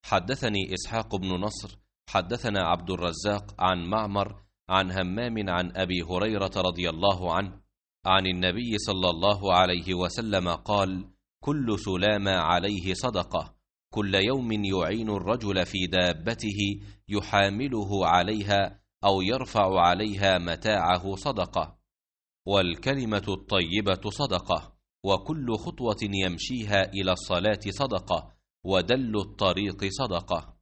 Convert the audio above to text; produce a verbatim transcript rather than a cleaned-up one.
حدثني إسحاق بن نصر حدثنا عبد الرزاق عن معمر عن همام عن أبي هريرة رضي الله عنه عن النبي صلى الله عليه وسلم قال: كل سلام عليه صدقة، كل يوم يعين الرجل في دابته يحامله عليها أو يرفع عليها متاعه صدقة، والكلمة الطيبة صدقة، وكل خطوة يمشيها إلى الصلاة صدقة، ودل الطريق صدقة.